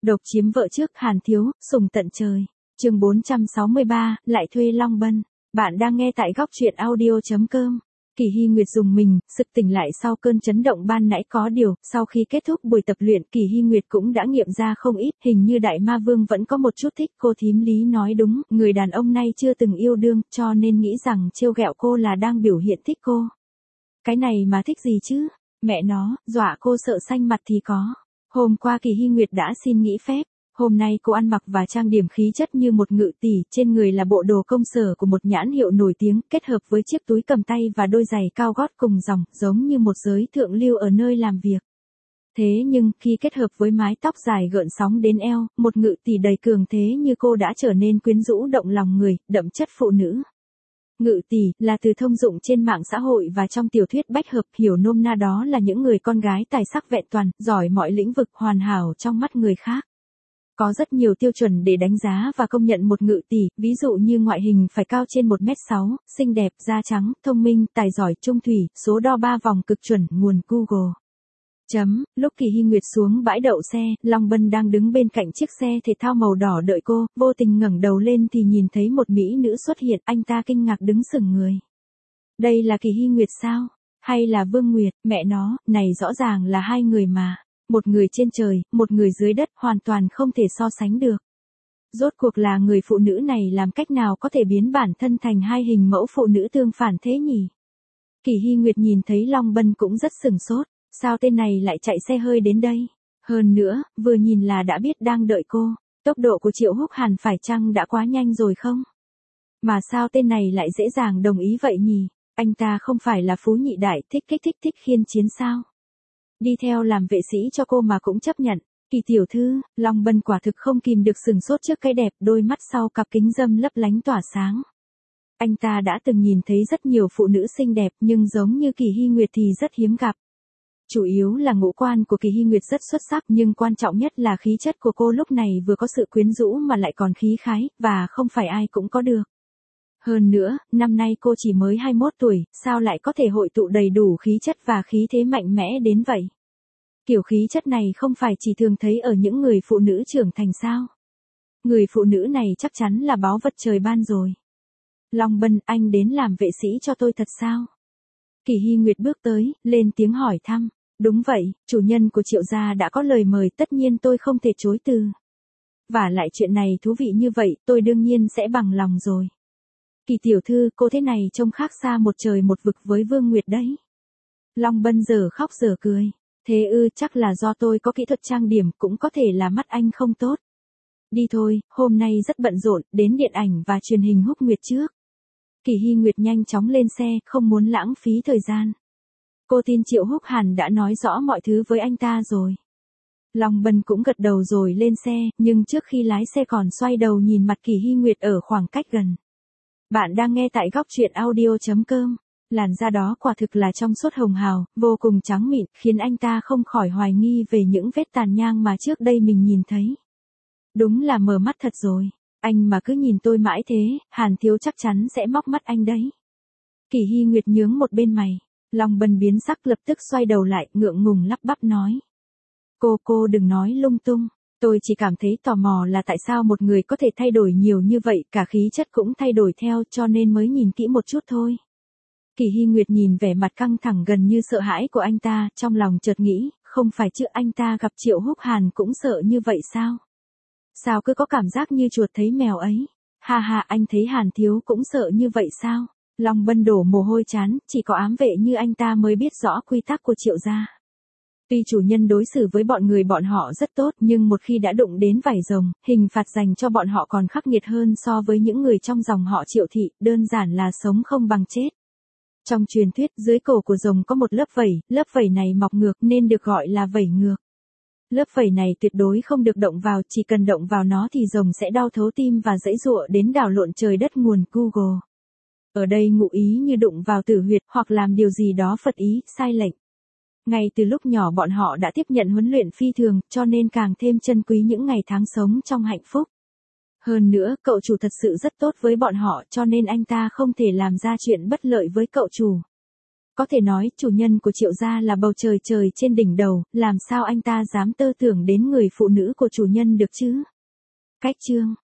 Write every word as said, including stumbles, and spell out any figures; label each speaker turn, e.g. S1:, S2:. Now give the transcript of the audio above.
S1: Độc chiếm vợ trước, Hàn Thiếu, sùng tận trời. Chương bốn trăm sáu mươi ba, lại thuê Long Bân. Bạn đang nghe tại góc truyện audio chấm com. Kỳ Hy Nguyệt dùng mình, sực tỉnh lại sau cơn chấn động ban nãy, có điều, sau khi kết thúc buổi tập luyện, Kỳ Hy Nguyệt cũng đã nghiệm ra không ít, hình như Đại Ma Vương vẫn có một chút thích cô. Thím Lý nói đúng, người đàn ông này chưa từng yêu đương, cho nên nghĩ rằng trêu ghẹo cô là đang biểu hiện thích cô. Cái này mà thích gì chứ? Mẹ nó, dọa cô sợ xanh mặt thì có. Hôm qua Kỳ Hy Nguyệt đã xin nghỉ phép. Hôm nay cô ăn mặc và trang điểm khí chất như một ngự tỷ, trên người là bộ đồ công sở của một nhãn hiệu nổi tiếng, kết hợp với chiếc túi cầm tay và đôi giày cao gót cùng dòng, giống như một giới thượng lưu ở nơi làm việc. Thế nhưng, khi kết hợp với mái tóc dài gợn sóng đến eo, một ngự tỷ đầy cường thế như cô đã trở nên quyến rũ động lòng người, đậm chất phụ nữ. Ngự tỷ là từ thông dụng trên mạng xã hội và trong tiểu thuyết bách hợp, hiểu nôm na đó là những người con gái tài sắc vẹn toàn, giỏi mọi lĩnh vực, hoàn hảo trong mắt người khác. Có rất nhiều tiêu chuẩn để đánh giá và công nhận một ngự tỷ, ví dụ như ngoại hình phải cao trên một mét sáu, xinh đẹp, da trắng, thông minh, tài giỏi, trung thủy, số đo ba vòng cực chuẩn, nguồn Google. Chấm, lúc Kỳ Hy Nguyệt xuống bãi đậu xe, Long Bân đang đứng bên cạnh chiếc xe thể thao màu đỏ đợi cô, vô tình ngẩng đầu lên thì nhìn thấy một mỹ nữ xuất hiện, anh ta kinh ngạc đứng sững người. Đây là Kỳ Hy Nguyệt sao? Hay là Vương Nguyệt? Mẹ nó, này rõ ràng là hai người mà. Một người trên trời, một người dưới đất, hoàn toàn không thể so sánh được. Rốt cuộc là người phụ nữ này làm cách nào có thể biến bản thân thành hai hình mẫu phụ nữ tương phản thế nhỉ? Kỳ Hy Nguyệt nhìn thấy Long Bân cũng rất sừng sốt, sao tên này lại chạy xe hơi đến đây? Hơn nữa, vừa nhìn là đã biết đang đợi cô, tốc độ của Triệu Húc Hàn phải chăng đã quá nhanh rồi không? Mà sao tên này lại dễ dàng đồng ý vậy nhỉ? Anh ta không phải là phú nhị đại thích kích thích thích khiên chiến sao? Đi theo làm vệ sĩ cho cô mà cũng chấp nhận. Kỳ tiểu thư, Long Bân quả thực không kìm được sừng sốt trước cái đẹp, đôi mắt sau cặp kính râm lấp lánh tỏa sáng. Anh ta đã từng nhìn thấy rất nhiều phụ nữ xinh đẹp nhưng giống như Kỳ Hy Nguyệt thì rất hiếm gặp. Chủ yếu là ngũ quan của Kỳ Hy Nguyệt rất xuất sắc, nhưng quan trọng nhất là khí chất của cô lúc này vừa có sự quyến rũ mà lại còn khí khái, và không phải ai cũng có được. Hơn nữa, năm nay cô chỉ mới hai mươi mốt tuổi, sao lại có thể hội tụ đầy đủ khí chất và khí thế mạnh mẽ đến vậy? Kiểu khí chất này không phải chỉ thường thấy ở những người phụ nữ trưởng thành sao? Người phụ nữ này chắc chắn là báu vật trời ban rồi. Long Bân, anh đến làm vệ sĩ cho tôi thật sao? Kỳ Hy Nguyệt bước tới, lên tiếng hỏi thăm. Đúng vậy, chủ nhân của Triệu gia đã có lời mời, tất nhiên tôi không thể chối từ. Và lại chuyện này thú vị như vậy, tôi đương nhiên sẽ bằng lòng rồi. Kỳ tiểu thư, cô thế này trông khác xa một trời một vực với Vương Nguyệt đấy. Long Bân giờ khóc giờ cười. Thế ư, chắc là do tôi có kỹ thuật trang điểm, cũng có thể là mắt anh không tốt. Đi thôi, hôm nay rất bận rộn, đến điện ảnh và truyền hình Húc Nguyệt trước. Kỳ Hy Nguyệt nhanh chóng lên xe, không muốn lãng phí thời gian. Cô tin Triệu Húc Hàn đã nói rõ mọi thứ với anh ta rồi. Long Bân cũng gật đầu rồi lên xe, nhưng trước khi lái xe còn xoay đầu nhìn mặt Kỳ Hy Nguyệt ở khoảng cách gần. Bạn đang nghe tại góc truyện audio chấm com. Làn da đó quả thực là trong suốt hồng hào, vô cùng trắng mịn, khiến anh ta không khỏi hoài nghi về những vết tàn nhang mà trước đây mình nhìn thấy. Đúng là mờ mắt thật rồi, anh mà cứ nhìn tôi mãi thế, Hàn Thiếu chắc chắn sẽ móc mắt anh đấy. Kỳ Hy Nguyệt nhướng một bên mày, Long Bân biến sắc lập tức xoay đầu lại, ngượng ngùng lắp bắp nói. Cô cô đừng nói lung tung, tôi chỉ cảm thấy tò mò là tại sao một người có thể thay đổi nhiều như vậy, cả khí chất cũng thay đổi theo, cho nên mới nhìn kỹ một chút thôi. Kỳ Hy Nguyệt nhìn vẻ mặt căng thẳng gần như sợ hãi của anh ta, trong lòng chợt nghĩ, không phải chứ anh ta gặp Triệu Húc Hàn cũng sợ như vậy sao? Sao cứ có cảm giác như chuột thấy mèo ấy? Ha ha, anh thấy Hàn Thiếu cũng sợ như vậy sao? Long Bân đổ mồ hôi chán, chỉ có ám vệ như anh ta mới biết rõ quy tắc của Triệu gia. Tuy chủ nhân đối xử với bọn người bọn họ rất tốt, nhưng một khi đã đụng đến vảy rồng, hình phạt dành cho bọn họ còn khắc nghiệt hơn so với những người trong dòng họ Triệu thị, đơn giản là sống không bằng chết. Trong truyền thuyết, dưới cổ của rồng có một lớp vảy, lớp vảy này mọc ngược nên được gọi là vảy ngược. Lớp vảy này tuyệt đối không được động vào, chỉ cần động vào nó thì rồng sẽ đau thấu tim và giãy giụa đến đảo lộn trời đất, nguồn Google. Ở đây ngụ ý như đụng vào tử huyệt hoặc làm điều gì đó phật ý, sai lệch. Ngay từ lúc nhỏ bọn họ đã tiếp nhận huấn luyện phi thường, cho nên càng thêm trân quý những ngày tháng sống trong hạnh phúc. Hơn nữa, cậu chủ thật sự rất tốt với bọn họ, cho nên anh ta không thể làm ra chuyện bất lợi với cậu chủ. Có thể nói chủ nhân của Triệu gia là bầu trời trời trên đỉnh đầu, làm sao anh ta dám tơ tưởng đến người phụ nữ của chủ nhân được chứ? Cách chương